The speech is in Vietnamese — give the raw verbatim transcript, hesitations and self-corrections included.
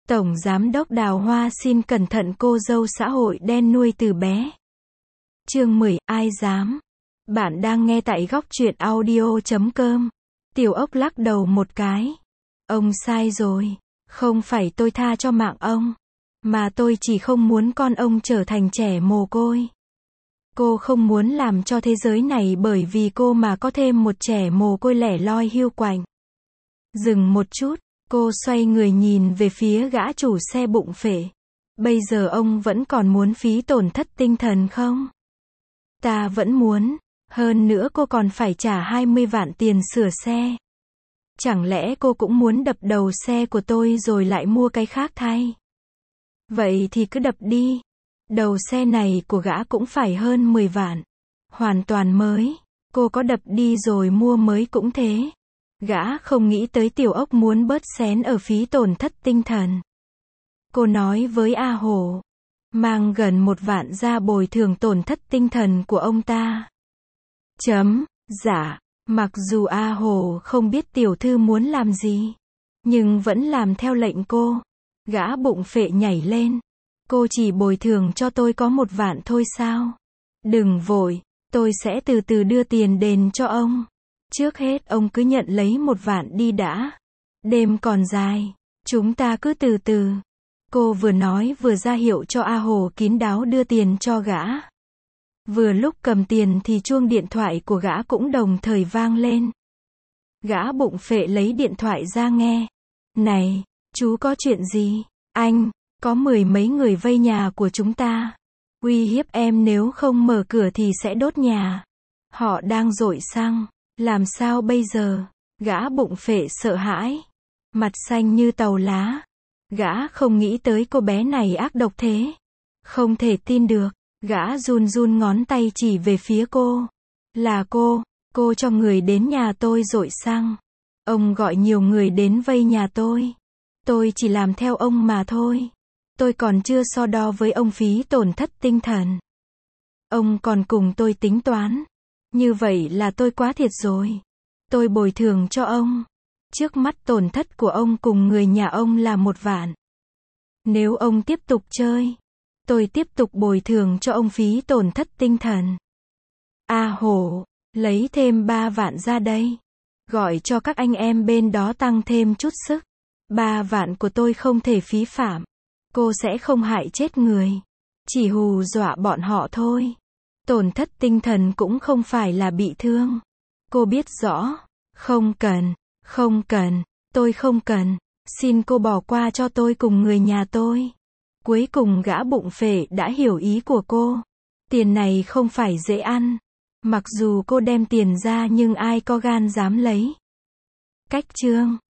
Tổng Giám đốc Đào Hoa xin cẩn thận cô dâu xã hội đen nuôi từ bé. Chương mười, ai dám? Bạn đang nghe tại góc truyện audio chấm com. Tiểu Ốc lắc đầu một cái. Ông sai rồi. Không phải tôi tha cho mạng ông. Mà tôi chỉ không muốn con ông trở thành trẻ mồ côi. Cô không muốn làm cho thế giới này bởi vì cô mà có thêm một trẻ mồ côi lẻ loi hiu quạnh. Dừng một chút, cô xoay người nhìn về phía gã chủ xe bụng phệ. Bây giờ ông vẫn còn muốn phí tổn thất tinh thần không? Ta vẫn muốn. Hơn nữa cô còn phải trả hai mươi vạn tiền sửa xe. Chẳng lẽ cô cũng muốn đập đầu xe của tôi rồi lại mua cái khác thay? Vậy thì cứ đập đi. Đầu xe này của gã cũng phải hơn mười vạn. Hoàn toàn mới. Cô có đập đi rồi mua mới cũng thế. Gã không nghĩ tới Tiểu Ốc muốn bớt xén ở phí tổn thất tinh thần. Cô nói với A Hổ. Mang gần một vạn ra bồi thường tổn thất tinh thần của ông ta. Chấm, dạ. Mặc dù A Hổ không biết tiểu thư muốn làm gì. Nhưng vẫn làm theo lệnh cô. Gã bụng phệ nhảy lên. Cô chỉ bồi thường cho tôi có một vạn thôi sao? Đừng vội. Tôi sẽ từ từ đưa tiền đền cho ông. Trước hết ông cứ nhận lấy một vạn đi đã. Đêm còn dài. Chúng ta cứ từ từ. Cô vừa nói vừa ra hiệu cho A Hồ kín đáo đưa tiền cho gã. Vừa lúc cầm tiền thì chuông điện thoại của gã cũng đồng thời vang lên. Gã bụng phệ lấy điện thoại ra nghe. Này, chú có chuyện gì? Anh, có mười mấy người vây nhà của chúng ta. Uy hiếp em nếu không mở cửa thì sẽ đốt nhà. Họ đang dội xăng. Làm sao bây giờ? Gã bụng phệ sợ hãi. Mặt xanh như tàu lá. Gã không nghĩ tới cô bé này ác độc thế. Không thể tin được. Gã run run ngón tay chỉ về phía cô. Là cô. Cô cho người đến nhà tôi dội xăng. Ông gọi nhiều người đến vây nhà tôi. Tôi chỉ làm theo ông mà thôi. Tôi còn chưa so đo với ông phí tổn thất tinh thần. Ông còn cùng tôi tính toán. Như vậy là tôi quá thiệt rồi. Tôi bồi thường cho ông. Trước mắt tổn thất của ông cùng người nhà ông là một vạn. Nếu ông tiếp tục chơi, tôi tiếp tục bồi thường cho ông phí tổn thất tinh thần. A Hổ, lấy thêm ba vạn ra đây. Gọi cho các anh em bên đó tăng thêm chút sức. Ba vạn của tôi không thể phí phạm. Cô sẽ không hại chết người. Chỉ hù dọa bọn họ thôi. Tổn thất tinh thần cũng không phải là bị thương. Cô biết rõ. Không cần. Không cần. Tôi không cần. Xin cô bỏ qua cho tôi cùng người nhà tôi. Cuối cùng gã bụng phệ đã hiểu ý của cô. Tiền này không phải dễ ăn. Mặc dù cô đem tiền ra nhưng ai có gan dám lấy. Cách chương